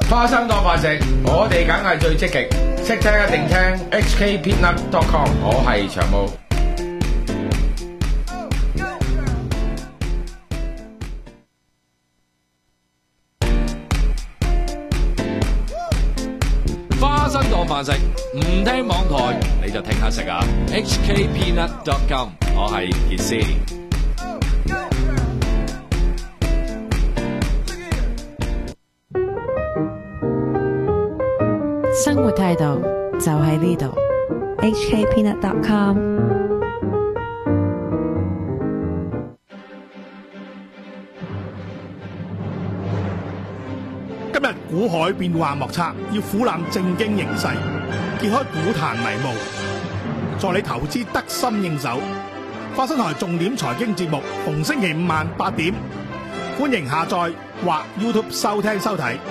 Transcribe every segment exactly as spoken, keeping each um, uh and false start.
花生當飯食，我哋梗係最積極，識聽一定聽 H K Peanut dot com， 我係長毛。 花生當飯食，唔聽網台你就聽下食啊 ！H K Peanut dot com， 我係傑斯。 生活態度就喺呢度 ，H K Peanut dot com。 今日股海變幻莫測，要俯瞰正經形勢，揭開股壇迷霧，助你投資得心應手。花生台重點財經節目，逢星期五晚八點，歡迎下載或 YouTube 收聽收睇。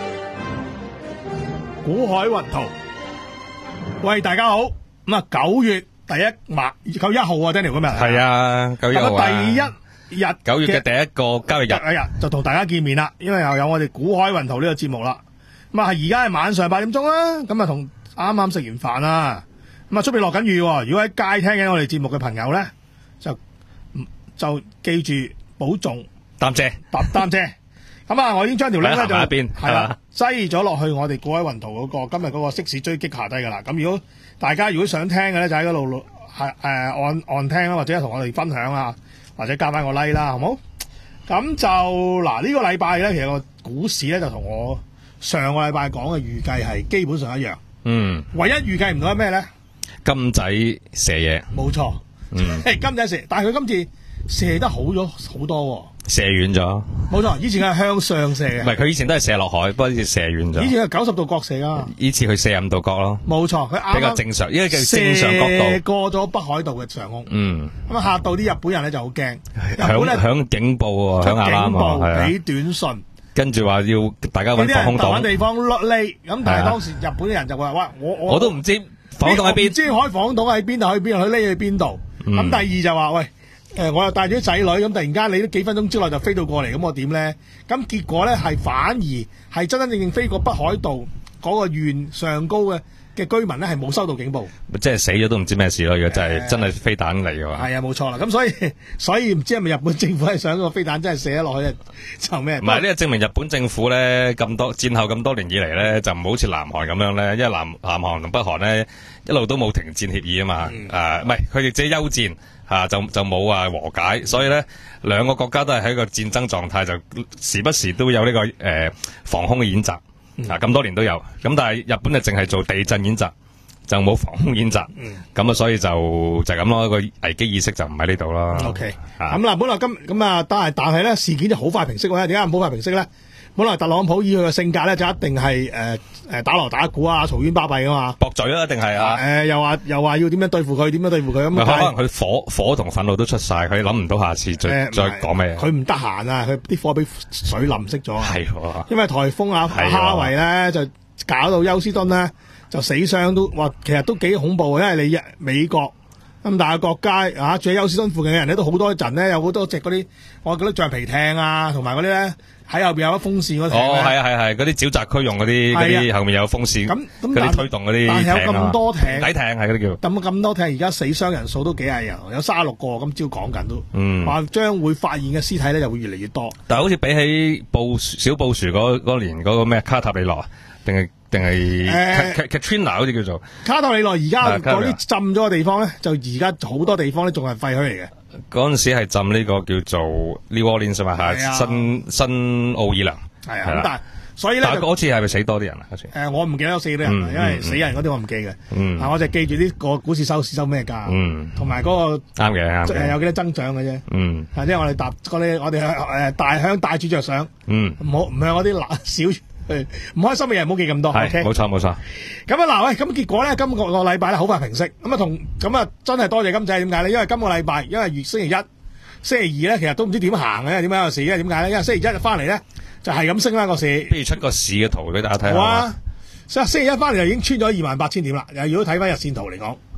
股海雲圖，喂，大家好。咁啊，九月第一晚，九一號啊 ，Daniel 今日係啊，九一號啊， 第一日九月嘅第一個交易日， 一日就同大家見面啦，因為又有我哋股海雲圖呢個節目啦。咁啊，係而家係晚上八點鐘啦，咁啊同啱啱食完飯啦，咁啊出邊落緊雨，如果喺街聽緊我哋節目嘅朋友咧，就就記住保重， 擔遮， 搭擔遮。咁啊，我已經將條 link 咧就係啦，擠咗落去我哋股海雲圖嗰個今日嗰個即時追擊下低噶啦。咁如果大家如果想聽嘅咧，就喺嗰度係誒按按聽啦，或者同我哋分享啊，或者加翻個 like 啦，好冇？咁就嗱呢、這個禮拜咧，其實個股市咧就同我上個禮拜講嘅預計係基本上一樣。嗯，唯一預計唔到係咩咧？ 金仔射嘢， 冇錯。嗯，金仔射，但係佢今次射得好咗好多、哦。射遠咗， 冇錯。以前係向上射嘅， 唔係佢以前都係射落海，不過呢次射遠咗。 以前係九十度角射啊， 呢次佢四十五度角咯。 冇錯，佢啱啱比較正常，因為叫正常角度， 射過咗北海道嘅上空。嗯，咁啊嚇到啲日本人咧就好驚，日本咧響警報喎，響警報俾短信， 跟住話要大家揾防空洞， 揾地方落嚟。咁但係當時日本啲人就話：喂，我我我都唔知防空洞喺邊， 唔知開防空洞喺邊度，去邊度，去匿去邊度。咁第二就話：喂。誒，我又帶住啲仔女，咁突然間你都幾分鐘之內就飛到過嚟，咁我點咧？咁結果咧係反而係真真正正飛過北海道嗰個縣上高嘅嘅居民咧係冇收到警報， 即係死咗都唔知咩事咯。如果真係、呃、真係飛彈嚟嘅話， 係啊，冇錯啦。咁所以所以唔知係咪日本政府係想個飛彈真係射咗落去就咩？ 唔係呢個證明日本政府咧咁多戰後咁多年以嚟咧就唔好似南韓咁樣咧，因為南南韓同北韓咧一路都冇停戰協議啊嘛。誒唔係佢哋自己休戰。啊，就就冇話和解，所以咧兩個國家都係喺個戰爭狀態，就時不時都有呢、這個誒、呃、防空嘅演習，嗯、啊咁多年都有，咁但係日本就淨係做地震演習，就冇防空演習，咁、嗯、啊所以就就咁咯，個危機意識就唔喺呢度咯。 OK，咁嗱，本來今咁啊，但係但係咧事件就好快平息喎，點解唔好快平息咧？本來特朗普以佢嘅性格咧，就一定係誒誒打鑼打鼓啊，嘈冤巴閉噶嘛， 駁嘴啦，一定係啊！誒、 呃，又話又話要點樣對付佢，點樣對付佢咁。 可能佢火火同憤怒都出晒，佢諗唔到下次再、呃、再講咩。 佢唔得閒啊，佢啲火俾水淋熄咗。係、 啊， 因為颱風啊，哈維咧就搞到休斯敦咧就死傷都話，其實都幾恐怖，因為你美國咁大嘅國家啊，住喺休斯敦附近嘅人咧都好多陣咧，有好多隻嗰啲我覺得橡皮艇啊，同埋嗰啲咧。喺後邊有風扇嗰艇哦，係啊係係，嗰啲沼澤區用嗰啲嗰啲後面有風扇，咁咁嗰啲推動嗰啲艇啊， 但係有咁多艇， 底艇係嗰啲叫。 咁咁多艇，而家死傷人數都幾廿人，有三十六個，今朝講緊都，話、嗯、將會發現嘅屍體咧就會越嚟越多。 但係好似比起布小布殊嗰嗰年嗰個咩卡塔里諾，定係定係 Katrina 好似叫做卡塔里諾，而家嗰啲浸咗嘅地方咧，就而家好多地方咧仲係廢墟嚟嘅。 嗰陣時係浸呢個叫做 New Orleans 嘛，係新新奧爾良， 係啊，咁但係所以咧， 但係嗰次係咪死多啲人啊？嗰次誒，我唔記得有死多人，嗯、因為死人嗰啲我唔記嘅，嗯，我就記住呢個股市收市收咩價，嗯，同埋嗰個啱嘅啱嘅，有幾多增長嘅啫，嗯，即係我哋搭嗰啲我哋誒大向大處着想，嗯，唔好唔向嗰啲小。唔開心嘅人唔好記咁多，係冇錯冇錯。 咁啊嗱喂，咁結果咧，今個個禮拜咧好快平息，咁啊同咁啊真係多謝金仔，點解咧？因為今個禮拜，因為月星期一、星期二咧，其實都唔知點行嘅，點解有市咧？點解咧？因為星期一翻嚟咧就係咁升啦個市。 不如出個市嘅圖俾大家睇下。 好啊，所以星期一翻嚟就已經穿咗二萬八千點啦。又如果睇翻日線圖嚟講，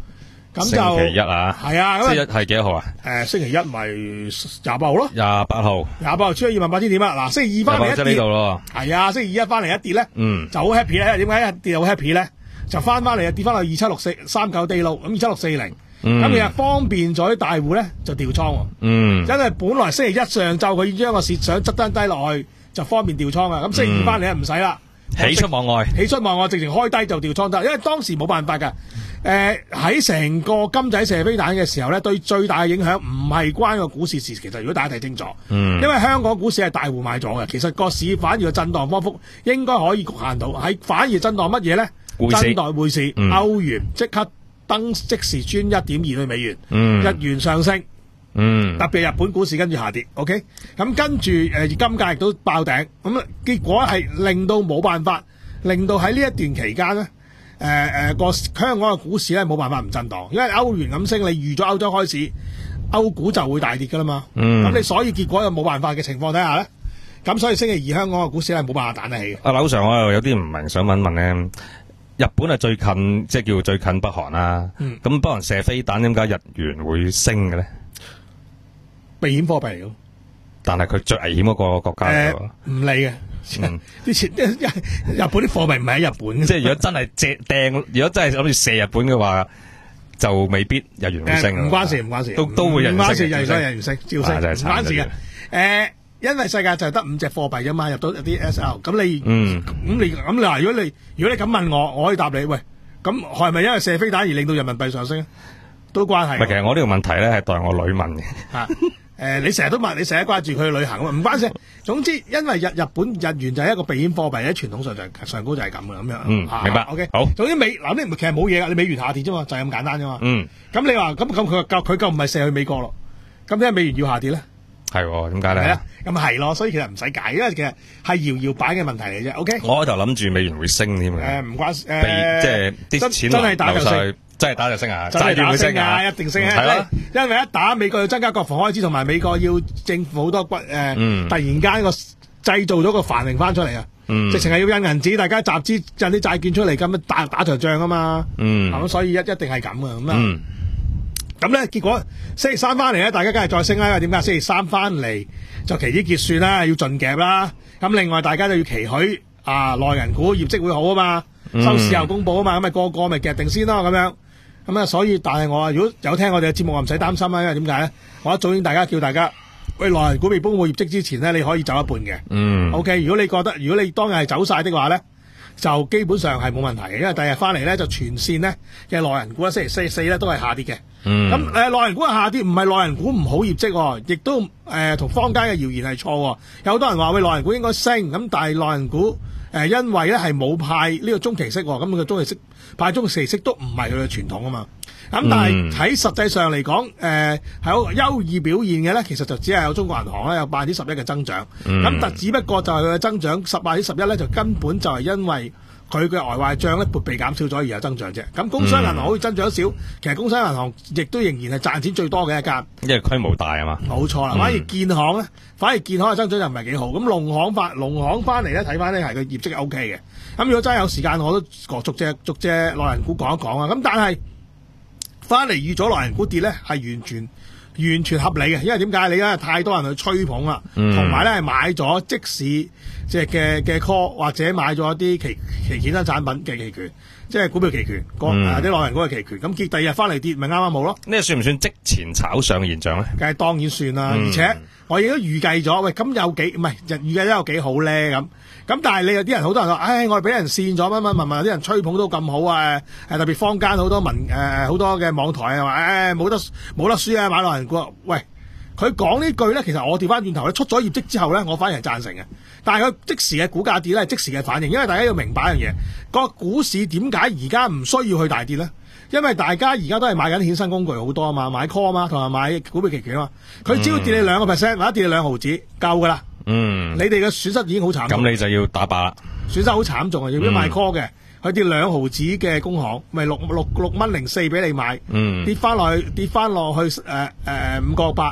咁就星期一啊， 係啊， 星期一係幾多號啊？ 誒，星期一咪廿八號咯， 廿八號， 廿八號出咗二萬八千點啊！嗱，星期二翻嚟一跌， 呢度咯， 係啊，星期二一翻嚟一跌咧， 嗯， 就好 happy 咧。點解一跌好 happy 咧？就翻翻嚟啊，跌翻去二七六四三九地路，咁二七六四零，咁其實方便咗啲大戶咧就調倉喎， 嗯， 因為本來星期一上晝佢將個市想側單低落去，就方便調倉啊。咁星期二翻嚟唔使啦， 喜出望外， 喜出望外，直情開低就調倉得，因為當時冇辦法㗎。誒喺成個金仔射飛彈嘅時候咧，對最大嘅影響唔係關個股市事，其實如果大家睇清楚，嗯，因為香港股市係大戶買咗嘅，其實個市反而個震盪波幅應該可以局限到，喺反而震盪乜嘢咧？震盪匯市，嗯、歐元即刻登即時穿一點二對美元，嗯、日元上升，嗯、特別日本股市跟住下跌 ，OK， 咁跟住誒、呃、金價亦都爆頂，咁結果係令到冇辦法，令到喺呢一段期間咧。誒誒個香港嘅股市咧冇辦法唔震盪，因為歐元咁升，你預咗歐洲開市，歐股就會大跌噶啦嘛。咁、嗯、你所以結果又冇辦法嘅情況底下咧，咁所以星期二香港嘅股市係冇辦法彈得起嘅。阿樓上我又有啲唔明，想問問咧，日本係最近即係叫最近北韓啦，咁、嗯、北韓射飛彈，點解日元會升嘅咧？ 避險貨幣嚟嘅， 但係佢最危險嗰個國家嚟喎，唔理嘅。啲、嗯、錢，日本啲貨幣唔係喺日本， 即係如果真係借掟，如果真係諗住射日本嘅話，就未必日元會升。 唔、呃、關事，唔關事， 都都會日元升。唔關事， 日元日元升，照升，唔、啊、關事嘅。誒、呃，因為世界就係得五隻貨幣啫嘛，入到啲 S L， 咁你，嗯，咁你咁你話，如果你如果你咁問我，我可以答你，喂，咁係咪因為射飛彈而令到人民幣上升？都關係。唔係， 其實我呢個問題咧係代我女問嘅。 啊誒、呃，你成日都問，你成日掛住佢去旅行啊嘛，唔關事。總之，因為日日本日元就係一個避險貨幣，喺傳統上就係、上高就係咁嘅咁樣。 嗯， 啊、 明白。 OK， 好。 總之美嗱，你其實冇嘢噶，你美元下跌啫嘛，就係、是、咁簡單啫嘛。 嗯。 咁你話咁咁佢夠佢夠唔係射去美國咯？咁點解美元要下跌咧？ 係，點解咧？係啊，咁係咯，所以其實唔使解，因為其實係搖搖擺嘅問題嚟啫。OK。 我開頭諗住美元會升添嘅。誒、呃， 唔關誒、 呃，即係啲錢真係打就升。 真係打就升啊！ 真係打升啊！一定升啊！係、嗯、因為一打美國要增加國防開支，同埋美國要政府好多骨誒、呃嗯，突然間個製造咗個繁榮翻出嚟啊！嗯、直情係要印銀紙，大家集資印啲債券出嚟，咁樣打打場仗啊嘛！咁、嗯、所以一一定係咁啊！咁啊，咁、嗯、咧結果星期三翻嚟咧，大家梗係再升啦。因為點解星期三翻嚟就期指結算啦，要盡夾啦。咁另外大家就要期許啊內銀股業績會好啊嘛，收市後公佈啊嘛，咁咪個個咪夾定先咯咁樣。咁啊，所以但係我話如果有聽我哋嘅節目，我唔使擔心啦，因為點解咧？我一早已經大家叫大家，喂，內銀股未公布業績之前咧，你可以走一半嘅。嗯。O K， 如果你覺得如果你當日係走晒的話咧，就基本上係冇問題嘅，因為第日翻嚟咧就全線咧嘅內銀股咧星期四四咧都係下跌嘅。嗯。咁誒內銀股係下跌，唔係內銀股唔好業績，亦都誒同、呃、坊間嘅謠言係錯。有好多人話喂內銀股應該升，咁但係內銀股。誒、呃，因為咧係冇派呢個中期息，咁佢個中期息派中期息都唔係佢嘅傳統啊嘛。咁但係喺實際上嚟講，誒係好優異表現嘅咧，其實就只係有中國銀行咧有百分之十一嘅增長。咁、嗯、但只不過就係佢嘅增長十百分之十一咧，就根本就係因為佢嘅外壞賬咧撥備減少咗而有增長啫。咁工商銀行可以增長少，其實工商銀行亦都仍然係賺錢最多嘅一間， 因為規模大啊嘛。 冇錯啦，反而建行咧，反而建行嘅增長就唔係幾好。咁農行翻農行翻嚟咧，睇翻咧係個業績係 O K 嘅。咁如果真係有時間，我都逐隻逐隻內銀股講一講啊。咁但係翻嚟預咗內銀股跌咧，係完全完全合理嘅，因為點解你咧太多人去吹捧啦，同埋咧係買咗即市即係嘅嘅 call 或者買咗一啲期期衍生產品嘅期權，即係股票期權，個啲內銀股嘅期權，咁結第二日翻嚟跌，咪啱啱冇咯？ 呢個算唔算即前炒上嘅現象咧？ 梗係當然算啦、嗯，而且我亦都預計咗，喂，咁有幾唔係預計得有幾好咧咁。咁但係你有啲人好多人話，唉，我哋俾人跣咗乜乜乜乜，有啲人吹捧都咁好啊！誒特別坊間好多文誒好多嘅網台啊話，唉冇得冇得輸啊買內銀股。喂，佢講呢句咧，其實我調翻轉頭咧，出咗業績之後咧，我反而係贊成嘅。但係佢即時嘅股價跌咧，係即時嘅反應，因為大家要明白一樣嘢，個股市點解而家唔需要去大跌咧？因為大家而家都係買緊衍生工具好多啊嘛，買 call 啊嘛，同埋買股票期權啊嘛，佢只要跌你兩個 percent 或者跌你兩毫子夠噶啦。嗯，你哋嘅損失已經好慘， 咁你就要打靶啦。損失好慘重啊！如果買 call 嘅，佢跌兩毫子嘅工行，咪六六六蚊零四俾你買，嗯，跌翻落去跌翻落去誒誒五個八，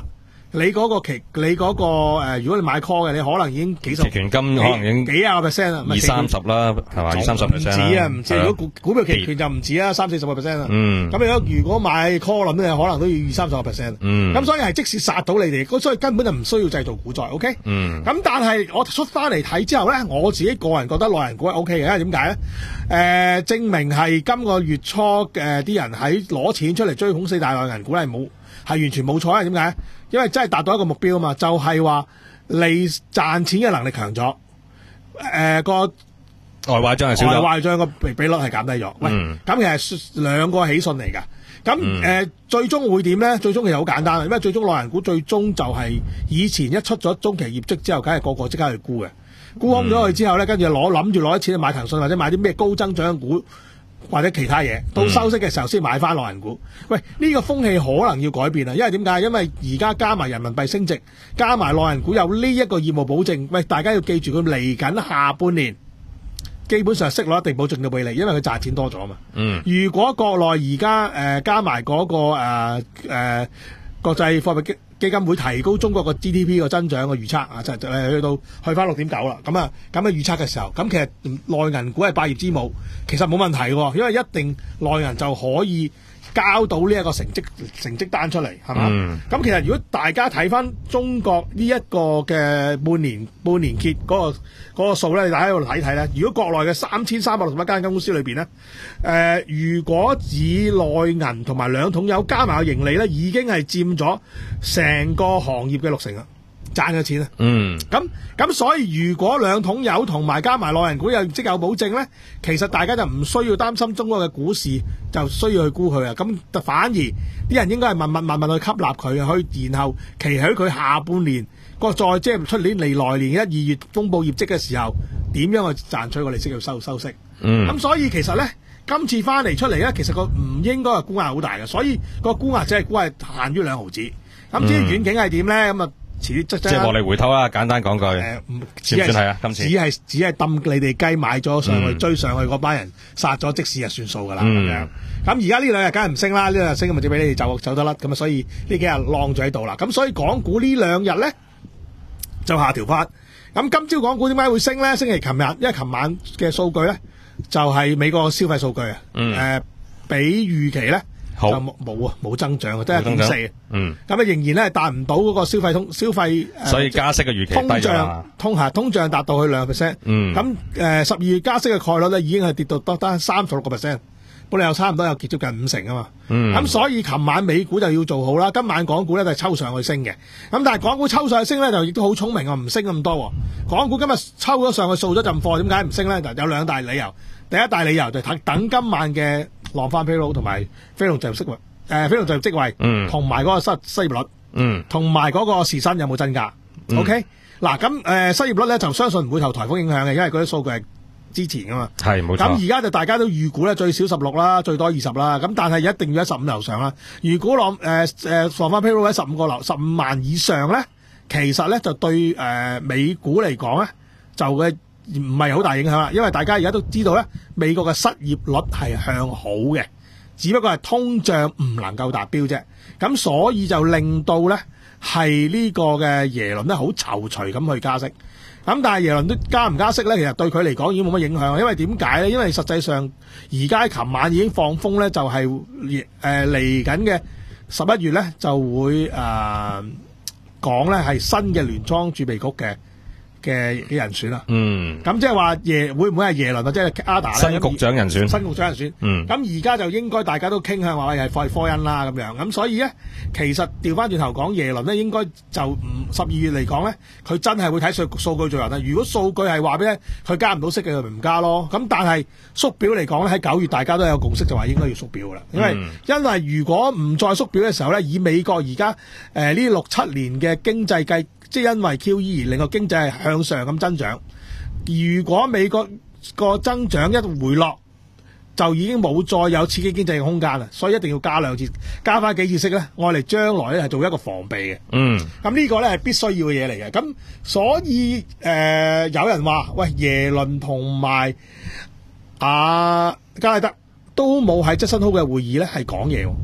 你嗰個期，你嗰、那個誒、呃，如果你買 call 嘅，你可能已經幾十期權金可能已經幾廿個 percent 啦， 二三十啦，係嘛？二三十 percent 唔止啊，唔止。如果股股票期權就唔止啊，三四十個 percent 啦。嗯。咁如果如果買 call 咁咧，可能都要二三十個 percent。嗯。咁所以係即使殺到你哋，咁所以根本就唔需要製造股災。OK。嗯。咁但係我出翻嚟睇之後咧，我自己個人覺得內銀股係 OK 嘅，因為點解咧？誒、呃，證明係今個月初嘅啲、呃、人喺攞錢出嚟追捧四大內銀股咧，係冇係完全冇錯啊？點解？因為真係達到一個目標啊嘛，就係話你賺錢嘅能力強咗，誒、呃、個外壞賬係少咗， 外壞賬個比比率係減低咗。喂，咁、嗯、其實兩個喜訊嚟㗎。咁誒、嗯呃、最終會點咧？最終其實好簡單，因為最終內銀股最終就係以前一出咗中期業績之後，梗係個個即刻去沽嘅，沽空咗佢之後咧，跟住攞諗住攞啲錢去買騰訊或者買啲咩高增長股。或者其他嘢到收息嘅時候先買翻內銀股。喂，呢、這個風氣可能要改變啊！因為點解？因為而家加埋人民幣升值，加埋內銀股有呢一個業務保證。喂，大家要記住，佢嚟緊下半年基本上息率一定保證到俾你，因為佢賺錢多咗嘛。嗯。如果國內而家誒加埋嗰、那個誒誒、呃呃、國際貨幣基基金會提高中國個 G D P 個增長嘅預測啊，就就係去到去翻六點九啦。咁啊咁嘅預測嘅時候，咁其實內銀股係百業之母，其實冇問題喎，因為一定內銀就可以交到呢一個成績成績單出嚟，係嘛？咁、嗯、其實如果大家睇翻中國呢一個嘅半年半年結嗰、那個嗰、那個數咧，大家喺度睇睇咧。如果國內嘅三千三百六十一間公司裏邊咧，誒、呃，如果以內銀同埋兩桶油加埋個盈利咧，已經係佔咗成個行業嘅六成啦。賺嘅錢啊，嗯，咁咁所以如果兩桶油同埋加埋內銀股有即有保證咧，其實大家就唔需要擔心中國嘅股市就需要去沽佢啊，咁反而啲人應該係慢慢慢慢去吸納佢，去然後期許佢下半年個再即係出年嚟來年一二月公佈業績嘅時候，點樣去賺取個利息要收收息，嗯，咁所以其實咧今次翻嚟出嚟咧，其實個唔應該係沽壓好大嘅，所以個沽壓只係沽係限於兩毫子，咁至於遠景係點咧？咁啊。即係獲利回吐啦，簡單講句，誒，唔算係啊，今次只係只係抌你哋雞買咗上去、嗯、追上去嗰班人殺咗即時就算數噶啦，咁、嗯、樣。咁而家呢兩日梗係唔升啦，呢兩日升咁咪就俾你哋走走得甩，咁啊所以呢幾日晾咗喺度啦。咁所以港股呢兩日咧就下調翻。咁今朝港股點解會升咧？星期琴日，因為琴晚嘅數據咧就係、是、美國消費數據啊，誒、嗯呃，比預期咧。就冇冇啊，冇增長啊，得一點四。嗯，咁啊仍然咧達唔到嗰個消費通消費， 所以加息嘅預期低咗。通脹通下通脹達到去兩 percent。嗯，咁誒十二月加息嘅概率咧已經係跌到得得三十六個 percent，本嚟又差唔多有接近五成啊嘛。嗯，咁所以琴晚美股就要做好啦，今晚港股咧就係抽上去升嘅。咁但係港股抽上去升咧就亦都好聰明啊，唔升咁多。港股今日抽咗上去掃咗陣貨，點解唔升咧？就有兩大理由。第一大理由就係等今晚嘅浪翻 payroll 同埋非農就業職位，誒非農就業職位，嗯，同埋嗰個失失業率，嗯，同埋嗰個時薪有冇增加、嗯、？OK，嗱咁誒失業率咧就相信唔會受颱風影響嘅，因為嗰啲數據係之前噶嘛，係冇錯。咁而家就大家都預估咧最少十六啦，最多二十啦，咁但係一定要喺十五樓上啦。如果浪誒誒浪翻 payroll 喺十五個樓十五萬以上咧，其實咧就對誒、呃、美股嚟講咧就嘅。唔係好大影響啦，因為大家而家都知道咧，美國嘅失業率係向好嘅，只不過係通脹唔能夠達標啫。咁所以就令到咧係呢個嘅耶倫咧好躊躇咁去加息。咁但係耶倫都加唔加息咧，其實對佢嚟講已經冇乜影響，因為點解咧？因為實際上而家琴晚已經放風咧，就係誒嚟緊嘅十一月咧就會誒講咧係新嘅聯邦儲備局嘅。嘅嘅人選啦，嗯，咁即係話耶會唔會係耶倫或者係阿達新局長人選， 新局長人選，嗯，咁而家就應該大家都傾向話係費科恩啦咁樣，咁所以咧，其實調翻轉頭講耶倫咧，應該就唔十二月嚟講咧，佢真係會睇數數據做人啦。如果數據係話俾咧，佢加唔到息嘅，佢咪唔加咯。咁但係縮表嚟講咧，喺九月大家都有共識，就話應該要縮表噶啦，因為、嗯、因為如果唔再縮表嘅時候咧，以美國而家誒呢六七年嘅經濟計。即係因為 Q E 而令個經濟係向上咁增長，如果美國個增長一回落，就已經冇再有刺激經濟嘅空間啦，所以一定要加兩次，加翻幾次息咧，愛嚟將來咧係做一個防備嘅。嗯，咁呢個咧係必須要嘅嘢嚟嘅。咁所以誒、呃，有人話喂，耶倫同埋阿加拉德都冇喺質詢好嘅會議咧係講嘢。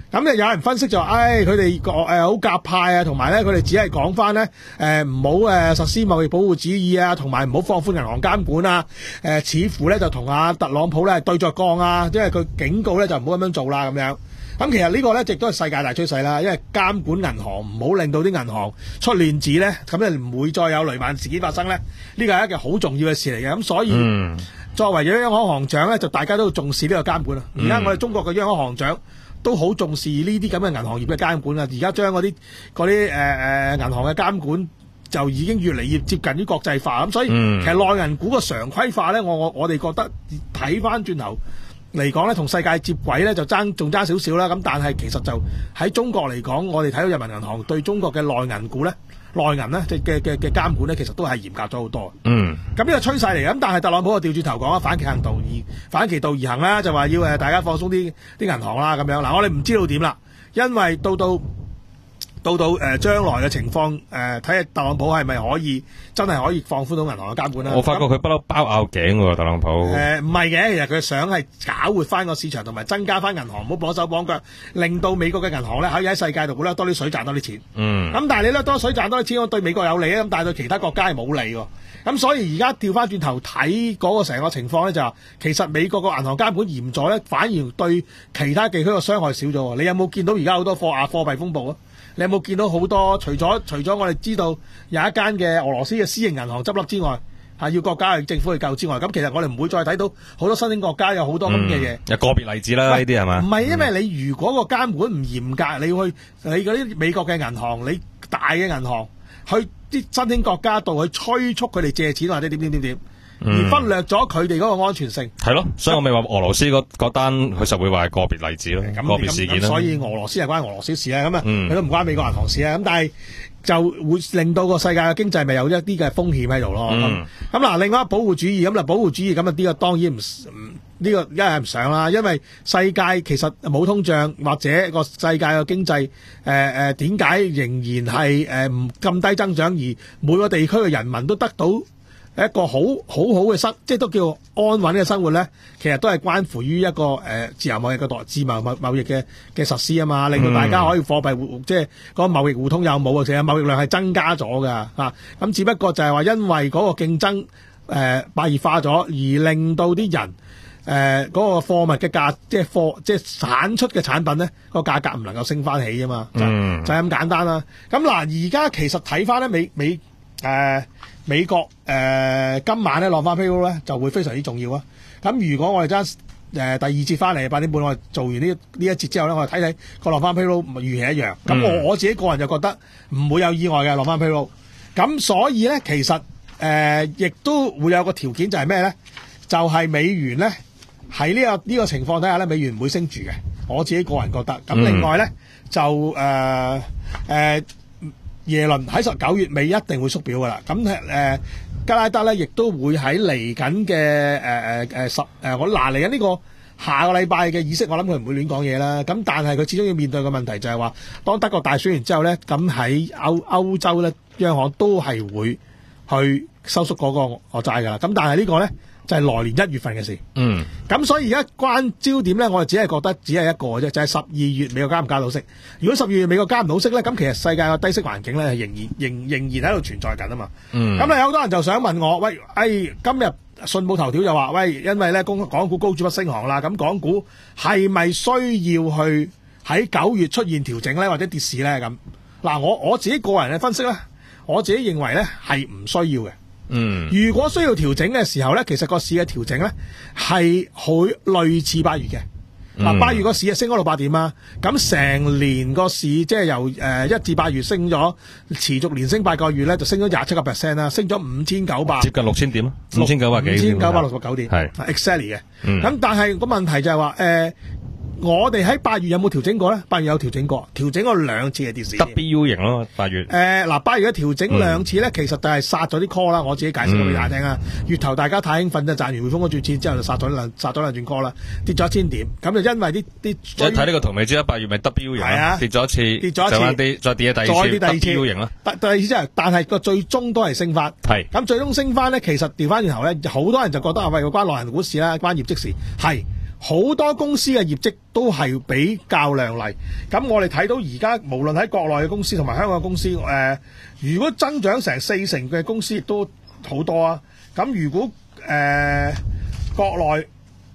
咁咧有人分析就話，唉，佢哋個誒好鴿派啊，同埋咧佢哋只係講翻咧誒唔好誒實施貿易保護主義啊，同埋唔好放寬銀行監管啊。誒、呃、似乎咧就同阿特朗普咧對着幹啊，因為佢警告咧就唔好咁樣做啦咁樣。咁其實呢個咧亦都係世界大趨勢啦，因為監管銀行唔好令到啲銀行出亂子咧，咁就唔會再有雷曼事件發生咧。呢個係一件好重要嘅事嚟嘅。咁所以、嗯、作為央行行長咧，就大家都重視呢個監管啦。而家我哋中國嘅央行行長都好重視呢啲咁嘅銀行業嘅監管啊！而家將嗰啲嗰啲誒誒銀行嘅監管就已經越嚟越接近於國際化咁，所以其實內銀股個常規化咧，我我我哋覺得睇翻轉頭嚟講咧，同世界接軌咧就爭仲爭少少啦。咁但係其實就喺中國嚟講，我哋睇到人民銀行對中國嘅內銀股咧、內銀咧嘅嘅嘅嘅監管咧，其實都係嚴格咗好多。嗯，咁呢個趨勢嚟嘅。咁但係特朗普就調轉頭講啊，反其行道而反其道而行啦，就話要誒大家放鬆啲啲銀行啦咁樣。嗱，我哋唔知道點啦，因為到到。到到誒將來嘅情況誒，睇下特朗普係咪可以真係可以放寬到銀行嘅監管啦？ 我發覺佢不嬲包拗頸喎，特朗普。 誒唔係嘅，其實佢想係搞活翻個市場，同埋增加翻銀行，唔好綁手綁腳，令到美國嘅銀行咧可以喺世界度攞多啲水賺多啲錢。嗯。咁但係你攞多水賺多啲錢，對美國有利啊，咁但係對其他國家係冇利喎。咁所以而家調翻轉頭睇嗰個成個情況咧，就話其實美國個銀行監管嚴咗咧，反而對其他地區個傷害少咗。你有冇見到而家好多貨啊貨幣風暴啊？你有冇見到好多？除咗除咗我哋知道有一間嘅俄羅斯嘅私營銀行執笠之外，係要國家去政府去救之外，咁其實我哋唔會再睇到好多新興國家有好多咁嘅嘢。有個別例子啦，呢啲係嘛？ 唔係，因為你如果個監管唔嚴格，你要去你嗰啲美國嘅銀行，你大嘅銀行去啲新興國家度去催促佢哋借錢或者點點點點。而忽略咗佢哋嗰個安全性， 係咯，所以我咪話俄羅斯嗰嗰單佢實會話係個別例子咯，個別事件啦。 所以俄羅斯係關俄羅斯事啊，咁啊，佢都唔關美國銀行事啊。咁但係就會令到個世界嘅經濟咪有一啲嘅風險喺度咯。咁咁嗱，另外保護主義咁啦，保護主義咁啊，呢個當然唔呢個一係唔想啦，因為世界其實冇通脹或者個世界嘅經濟誒誒點解仍然係誒唔咁低增長，而每個地區嘅人民都得到一個好好好嘅生，即係都叫安穩嘅生活咧，其實都係關乎於一個誒、呃、自由貿易嘅代自貿貿貿易嘅嘅實施啊嘛，令到大家可以貨幣互、嗯、即係嗰個貿易互通有冇啊？其實貿易量係增加咗㗎嚇，咁、啊、只不過就係話因為嗰個競爭誒白熱化咗，而令到啲人誒嗰、呃那個貨物嘅價，即係貨即係產出嘅產品咧，個價格唔能夠升翻起啊嘛，就係、就係、咁簡單啦。咁嗱，而家其實睇翻咧美美誒。呃美國誒、呃、今晚咧落翻 payroll 咧就會非常之重要啊！咁如果我哋將誒第二節翻嚟八點半，我哋做完呢呢一節之後咧，我哋睇睇個落翻 payroll 預期一樣。咁我、嗯、我自己個人就覺得唔會有意外嘅落翻 payroll。咁所以咧，其實誒亦、呃、都會有個條件就係咩咧？就係、是、美元咧喺呢、這個呢、這個情況底下咧，美元唔會升住嘅。我自己個人覺得。咁另外咧、嗯、就誒誒。呃呃耶倫喺十九月尾一定會縮表噶啦，咁誒、呃、加拉德咧亦都會喺嚟緊嘅誒誒誒十誒我嗱嚟緊呢個下個禮拜嘅議息，我諗佢唔會亂講嘢啦。咁但係佢始終要面對嘅問題就係話，當德國大選完之後咧，咁喺歐歐洲咧央行都係會去收縮嗰個國債噶啦。咁但係呢個咧就係、是、來年一月份嘅事。嗯。咁所以而家關焦點咧，我哋只係覺得只係一個啫，就係十二月美國加唔加到息。如果十二月美國加唔到息咧，咁其實世界嘅低息環境咧係仍然仍仍然喺度存在緊啊嘛。嗯。咁啊有好多人就想問我，喂，哎，今日信報頭條就話，喂，因為咧港港股高處不勝寒啦，咁港股係咪需要去喺九月出現調整咧，或者跌市咧？咁嗱，我我自己個人嘅分析咧，我自己認為咧係唔需要嘅。嗯，如果需要調整嘅時候咧，其實個市嘅調整咧係好類似八月嘅。嗱、嗯，八月個市係升咗六百點啊，咁成年個市即係由誒一至八月升咗，持續連升八個月咧，就升咗廿七個 percent 啦，升咗五千九百，接近六千點啊，五千九百幾，五千九百六十九點，係 exactly 嘅。咁、嗯、但係個問題就係話誒。呃我哋喺八月有冇調整過咧？八月有調整過，調整過兩次嘅跌市。W 型咯，八月。誒、呃，嗱，八月嘅調整兩次咧、嗯，其實就係殺咗啲 call 啦。我自己解釋俾大家聽啊、嗯。月頭大家太興奮就賺完匯豐嗰轉錢之後就殺咗兩殺咗兩轉 call 啦，跌咗一千點。咁就因為啲啲。一睇呢個圖未知啦，八月咪 W 型啊，跌咗一次，跌咗一次，再跌再跌第二次，再跌第二次 W 型啦。第第二次之後，但係個最終都係升翻。係。咁最終升翻咧，其實調翻轉頭咧，好多人就覺得啊，喂，關內銀股市啦，關業績事係。 好多公司嘅業績都係比較亮麗。咁我哋睇到而家無論喺國內嘅公司同埋香港嘅公司，誒、呃，如果增長成四成嘅公司亦都好多啊。咁如果誒、呃、國內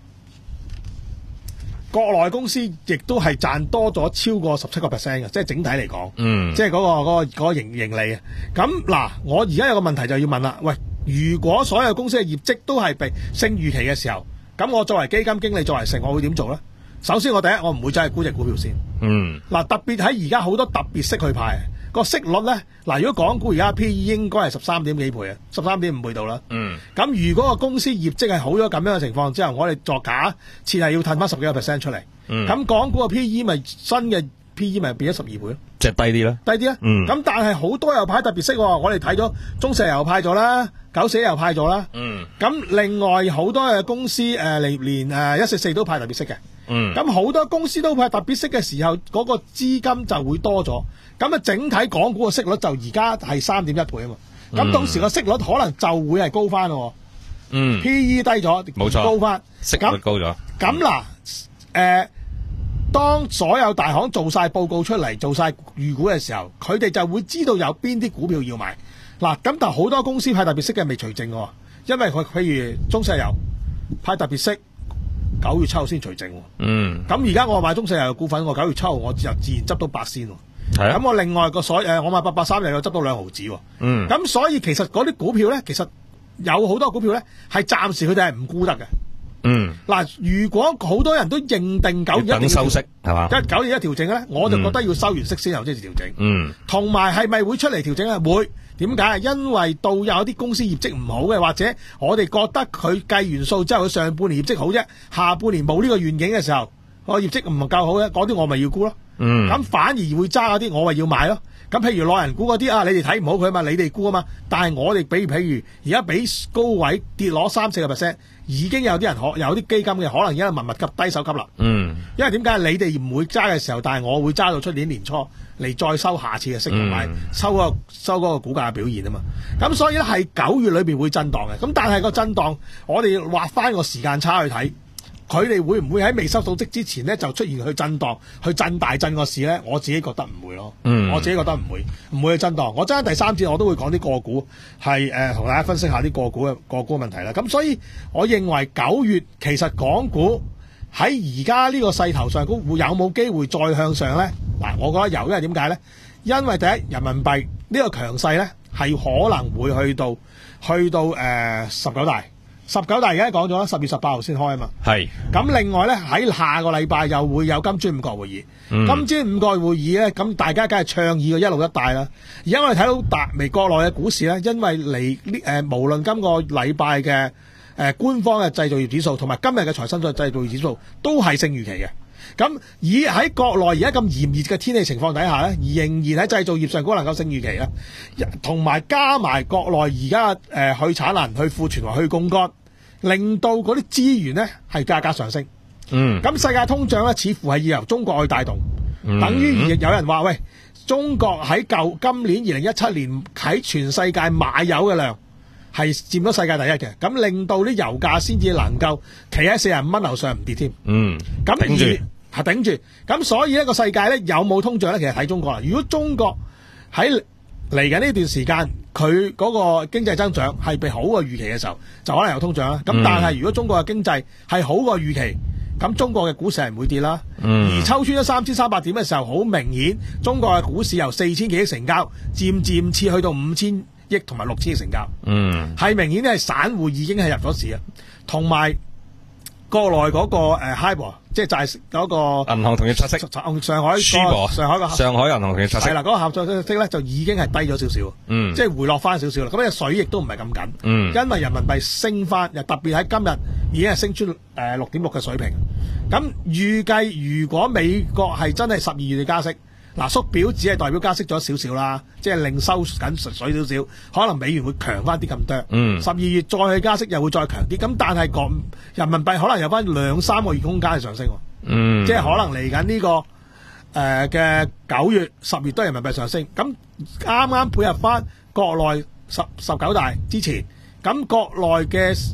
國內公司亦都係賺多咗超過十七個 percent 嘅，即係整體嚟講，嗯，即係嗰、嗰個嗰、嗰個嗰個盈盈利啊。咁嗱，我而家有個問題就要問啦，喂，如果所有公司嘅業績都係被勝預期嘅時候，咁我作為基金經理，作為成，我會點做咧？首先，我第一，我唔會走去沽隻股票先。嗯，嗱，特別喺而家好多特別息去派個息率咧，嗱，如果港股而家 P E 應該係十三點幾倍啊，十三點五倍到啦。嗯，咁如果個公司業績係好咗咁樣嘅情況之後，我哋作假設係要褪翻十幾個 percent 出嚟。嗯，咁港股嘅 P E 咪新嘅 P E 咪變咗十二倍咯， 即係低啲啦， 低啲啊。嗯，咁但係好多又派特別息喎，我哋睇咗中石油派咗啦，九四又派咗啦。嗯，咁另外好多嘅公司誒連連誒一四四都派特別息嘅。嗯，咁好多公司都派特別息嘅時候，嗰個資金就會多咗。咁啊，整體港股嘅息率就而家係三點一倍啊嘛。咁、嗯、到時個息率可能就會係高翻咯。嗯 ，P E 低咗，冇錯，高翻， 息率高咗。 咁嗱，誒、呃，當所有大行做晒報告出嚟，做晒預估嘅時候，佢哋就會知道有邊啲股票要買。嗱，咁但好多公司派特別息嘅未除淨喎，因為佢譬如中石油派特別息。九月七號先除淨，嗯，咁而家我買中石油嘅股份，我九月七號我就自然執到八仙，係啊，咁我另外個所誒，我買八八三又有執到兩毫子，嗯，咁所以其實嗰啲股票咧，其實有好多股票咧係暫時佢哋係唔沽得嘅，嗯，嗱，如果好多人都認定九月一定要收息係嘛， 一九月一調整咧，我就覺得要收完息先後先至調整，嗯，同埋係咪會出嚟調整咧？會。點解？因為到有啲公司業績唔好嘅，或者我哋覺得佢計完數之後，佢上半年業績好啫，下半年冇呢個願景嘅時候，個業績唔夠好咧，嗰啲我咪要沽咯。嗯，咁反而會揸嗰啲，我咪要買咯。咁譬如內人股嗰啲啊，你哋睇唔好佢嘛，你哋沽啊嘛。但係我哋比如譬如而家比高位跌攞三四個 percent，已經有啲人可有啲基金嘅可能而家默默急低手急啦。嗯，因為點解你哋唔會揸嘅時候，但係我會揸到出年年初嚟再收下次嘅息，同埋收個收嗰個股價嘅表現啊嘛。咁所以咧係九月裏邊會震盪嘅。咁但係個震盪，我哋畫翻個時間差去睇。佢哋會唔會喺未收到息之前咧就出現去震盪、去震大震個市咧？我自己覺得唔會咯。嗯，我自己覺得唔會，唔會去震盪。我真係第三節我都會講啲個股係誒同大家分析下啲個股嘅個股嘅問題啦。咁所以，我認為九月其實港股喺而家呢個勢頭上，會有冇機會再向上咧？嗱，我覺得有，因為點解咧？因為第一，人民幣呢個強勢咧係可能會去到去到誒十九大。十九大而家講咗啦，十月十八號先開啊嘛。係。咁另外咧喺下個禮拜又會有金磚五國會議。嗯、金磚五國會議咧，咁大家梗係倡議個一路一帶啦。而家我哋睇到大微國內嘅股市咧，因為嚟呢誒，無論今個禮拜嘅誒官方嘅製造業指數，同埋今日嘅財新嘅製造業指數，都係勝預期嘅。咁以喺國內而家咁炎熱嘅天氣情況底下咧，仍然喺製造業上嗰能夠勝預期啦。同埋加埋國內而家誒去產能、去庫存同去槓桿。令到嗰啲資源咧係價格上升，嗯，咁世界通脹咧似乎係要由中國去帶動，嗯、等於有人話喂，中國喺舊今年二零一七年喺全世界買油嘅量係佔咗世界第一嘅，咁令到啲油價先至能夠企喺四十五蚊樓上唔跌添，嗯，咁頂住係頂住，咁所以呢個世界咧有冇通脹咧？其實睇中國啦，如果中國喺嚟緊呢段時間，佢嗰個經濟增長係被好過預期嘅時候，就可能有通脹啦。咁、嗯、但係如果中國嘅經濟係好過預期，咁中國嘅股市係唔會跌啦。嗯、而抽穿咗三千三百點嘅時候，好明顯中國嘅股市由四千幾億成交，漸漸次去到五千億同埋六千億成交。嗯，係明顯係散戶已經係入咗市啊，同埋國內嗰、那個誒 HIBOR，即係就係嗰個銀行同業拆息，上海、那個、上海個上海銀行同業拆息係啦，嗰、那個合作息咧就已經係低咗少少，嗯，即係回落翻少少啦。咁呢個水亦都唔係咁緊，嗯，因為人民幣升翻，又特別喺今日已經係升出誒六點六嘅水平。咁預計如果美國係真係十二月嘅加息。嗱，縮表只係代表加息咗少少啦，即係令收緊水少少，可能美元會強翻啲咁多。嗯，十二月再去加息又會再強啲，咁但係港人民幣可能有翻兩三個月空間去上升。嗯，即係可能嚟緊呢個誒嘅九月、十月都係人民幣上升。咁啱啱配合翻國內十十九大之前，咁國內嘅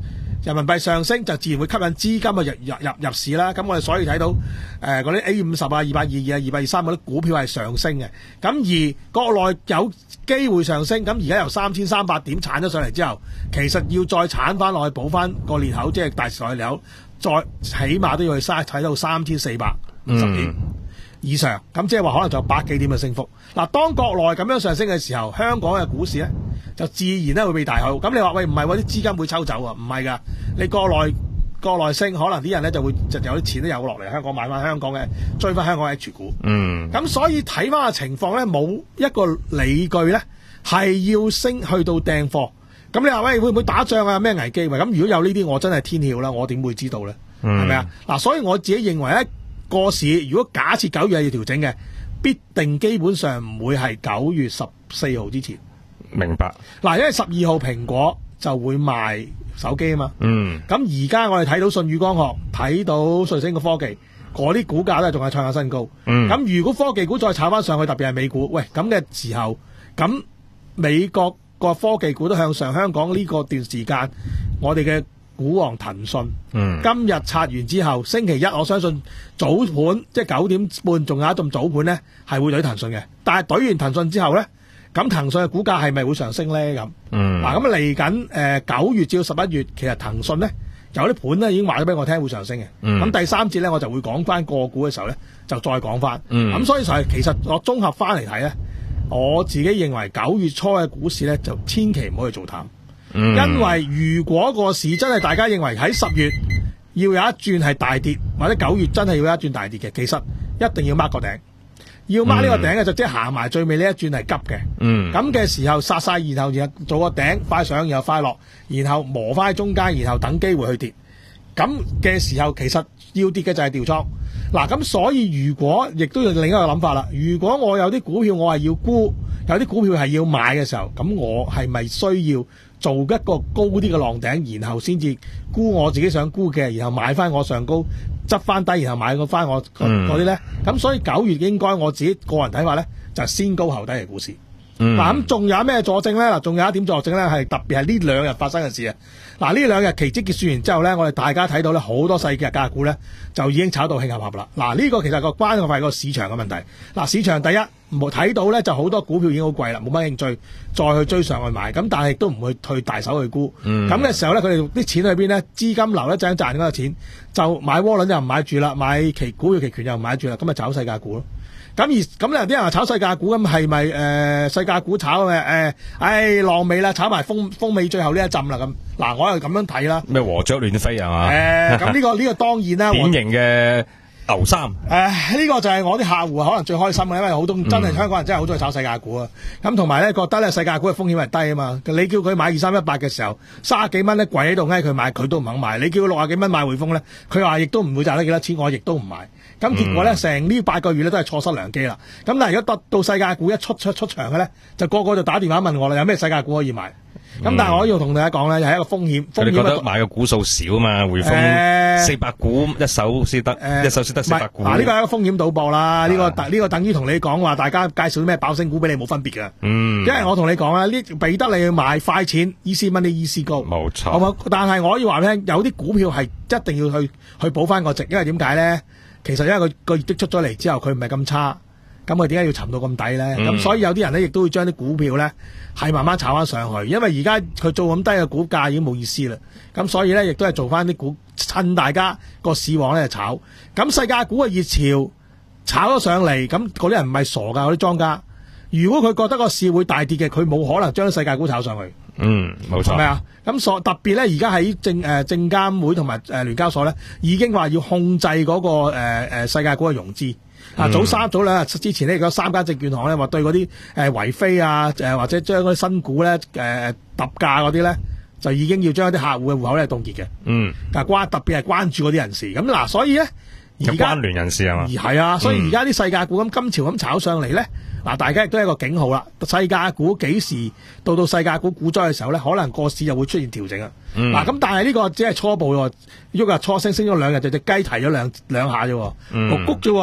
人民幣上升就自然會吸引資金啊入入入入市啦。咁我哋所以睇到誒嗰啲 A 五十啊、二百二二啊、二百二三嗰啲股票係上升嘅。咁而國內有機會上升，咁而家由三千三百點鏟咗上嚟之後，其實要再鏟翻落去補翻個裂口，即係大時代裂口，再起碼都要去嘥睇到三千四百五十點以上。咁即係話可能就有百幾點嘅升幅。嗱，當國內咁樣上升嘅時候，香港嘅股市咧就自然咧會被大好。咁你話喂，唔係喎，啲資金會抽走啊？唔係㗎，你國內國內升，可能啲人咧就會就有啲錢都有落嚟香港買翻香港嘅追翻香港嘅 H 股。嗯。咁所以睇翻個情況咧，冇一個理據咧係要升去到掟貨。咁你話喂，會唔會打仗啊？咩危機？咁如果有呢啲，我真係天曉啦，我點會知道咧？係咪啊？嗱，所以我自己認為咧，個市如果假設九月係要調整嘅，必定基本上唔會係九月十四號之前。 明白。嗱， 因為十二號蘋果就會賣手機啊嘛。 嗯。咁而家我哋睇到舜宇光學，睇到瑞聲嘅科技，嗰啲股價咧仲係創下新高。嗯。咁如果科技股再炒翻上去，特別係美股，喂咁嘅時候，咁美國個科技股都向上，香港呢個段時間，我哋嘅股王騰訊，嗯，今日拆完之後，星期一我相信早盤即係九點半，仲有一陣早盤咧，係會懟騰訊嘅。但係懟完騰訊之後咧，咁騰訊嘅股價係咪會上升咧？咁，嗯，嗱咁嚟緊誒九月至到十一月，其實騰訊咧有啲盤咧已經話咗俾我聽會上升嘅。咁、嗯、第三節咧我就會講翻個股嘅時候咧，就再講翻。咁、嗯、所以就係其實我綜合翻嚟睇咧，我自己認為九月初嘅股市咧就千祈唔好去做淡。嗯、因為如果個市真係大家認為喺十月要有一轉係大跌，或者九月真係要有一轉大跌嘅，其實一定要 mark 個頂，要 mark 呢個頂嘅就即係行埋最尾呢一轉係急嘅。嗯，咁嘅時候殺晒，然後然後做個頂快上，然後快落，然後磨翻喺中間，然後等機會去跌。咁嘅時候其實要跌嘅就係調倉。嗱，咁所以如果亦都有另一個諗法啦，如果我有啲股票我係要沽，有啲股票係要買嘅時候，咁我係咪需要做一個高啲嘅浪頂，然後先至沽我自己想沽嘅，然後買翻我上高，執翻低，然後買翻我嗰啲咧？咁所以九月應該我自己個人睇法咧，就係先高後低嘅股市。嗱，咁仲有咩佐證咧？嗱，仲有一點佐證咧，係特別係呢兩日發生嘅事啊！嗱，呢兩日期指結算完之後咧，我哋大家睇到咧，好多細嘅價股咧就已經炒到興合合啦。嗱，呢個其實個關係個市場嘅問題。嗱，市場第一冇睇到咧，就好多股票已經好貴啦，冇乜興趣再去追上去買。咁但係都唔會去大手去沽。咁嘅、嗯、時候咧，佢哋啲錢去邊咧？資金流咧，就賺嗰個錢就買窩輪又唔買住啦，買期股票期權又唔買住啦，咁咪炒細價股咯。咁而咁咧，啲人話炒細價股，咁係咪誒細價股炒嘅？誒、呃，唉，浪尾啦，炒埋風風尾最後呢一浸啦咁。嗱，我係咁樣睇啦。咩禾雀亂飛係嘛？ 誒，咁呢、呢個呢、呢個當然啦。 典型嘅牛三。誒、 呃，呢、呢個就係我啲客戶可能最開心嘅，因為好多真係香港人真係好中意炒細價股啊。咁同埋咧，覺得咧細價股嘅風險係低啊嘛。你叫佢買二三一八嘅時候，三十幾蚊咧跪喺度嗌佢買，佢都唔肯買。你叫佢六十幾蚊買匯豐咧，佢話亦都唔會賺得幾多錢，我亦都唔買。咁結果咧，成呢八個月咧都係錯失良機啦。咁但係如果得到世界股一出出出場嘅咧，就個個就打電話問我啦，有咩世界股可以買？咁、嗯、但係我要同大家講咧，又係一個風險。風險覺得買嘅股數少啊嘛，匯豐四百股一手先得，呃、一手先得四百股。嗱，呢個係一個風險賭博啦。呢、啊這個呢、這個等於同你講話，大家介紹啲咩爆升股俾你冇分別嘅。嗯，因為我同你講啦，呢俾得你去買快錢，easy money，easy go。冇錯。好冇？但係我可以話俾你聽，有啲股票係一定要去去補翻個值，因為點解咧？其實因為佢個業績出咗嚟之後，佢唔係咁差，咁佢點解要沉到咁底咧？咁、嗯、所以有啲人咧，亦都會將啲股票咧係慢慢炒翻上去，因為而家佢做咁低嘅股價已經冇意思啦。咁所以咧，亦都係做翻啲股，趁大家個市旺咧就炒。咁世界股嘅熱潮炒咗上嚟，咁嗰啲人唔係傻噶，嗰啲莊家。如果佢覺得個市會大跌嘅，佢冇可能將世界股炒上去。嗯，冇錯。係咪啊？咁所特別咧，而家喺證誒證監會同埋誒聯交所咧，已經話要控制嗰、那個誒誒、呃、世界股嘅融資。啊、嗯，早三早兩日之前咧，有三間證券行咧話對嗰啲誒圍飛啊，誒、呃、或者將嗰啲新股咧誒揼價嗰啲咧，就已經要將一啲客戶嘅戶口咧凍結嘅。嗯。但係關特別係關注嗰啲人士。咁嗱，所以咧而家關聯人士係嘛？ 係啊，所以而家啲世界股咁今朝咁炒上嚟咧。嗱，大家亦都係一個警號啦。世界股幾時到到世界股股災嘅時候咧，可能個市又會出現調整啊。嗱、嗯，咁但係呢個只係初步喎，喐啊初升升咗兩日，就隻雞提咗兩兩下啫，焗谷啫。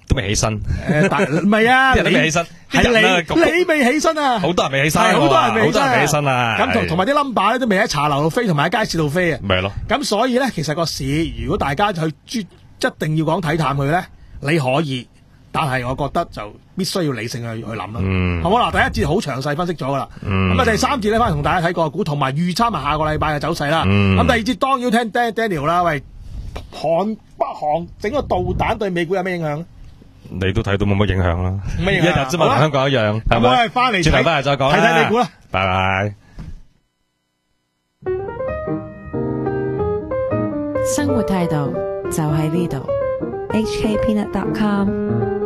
都未起身。 誒，但唔係啊， 啲人都未起身， 係你你未起身啊， 好多人未起身， 係好多人未好多人未起身啊。 咁同同埋啲 number 咧都未喺茶樓度飛，同埋喺街市度飛啊。 咪係咯。咁所以咧，其實個市如果大家去專一定要講睇淡佢咧，你可以，但係我覺得就必須要理性去去諗啦。 嗯， 好唔好嗱？第一節好詳細分析咗噶啦。 嗯。 咁啊，第三節咧，翻嚟同大家睇個股，同埋預測埋下個禮拜嘅走勢啦。 嗯。 咁第二節當然要聽 Daniel 啦。喂，韓北韓整個導彈對美股有咩影響？ 你都睇到冇乜影響啦， 咩影響？ 一日啫嘛，同香港一樣，係咪？ 我哋翻嚟轉頭翻嚟再講啦， 睇睇美股啦。 拜拜。 生活態度就喺呢度。H K Peanut dot com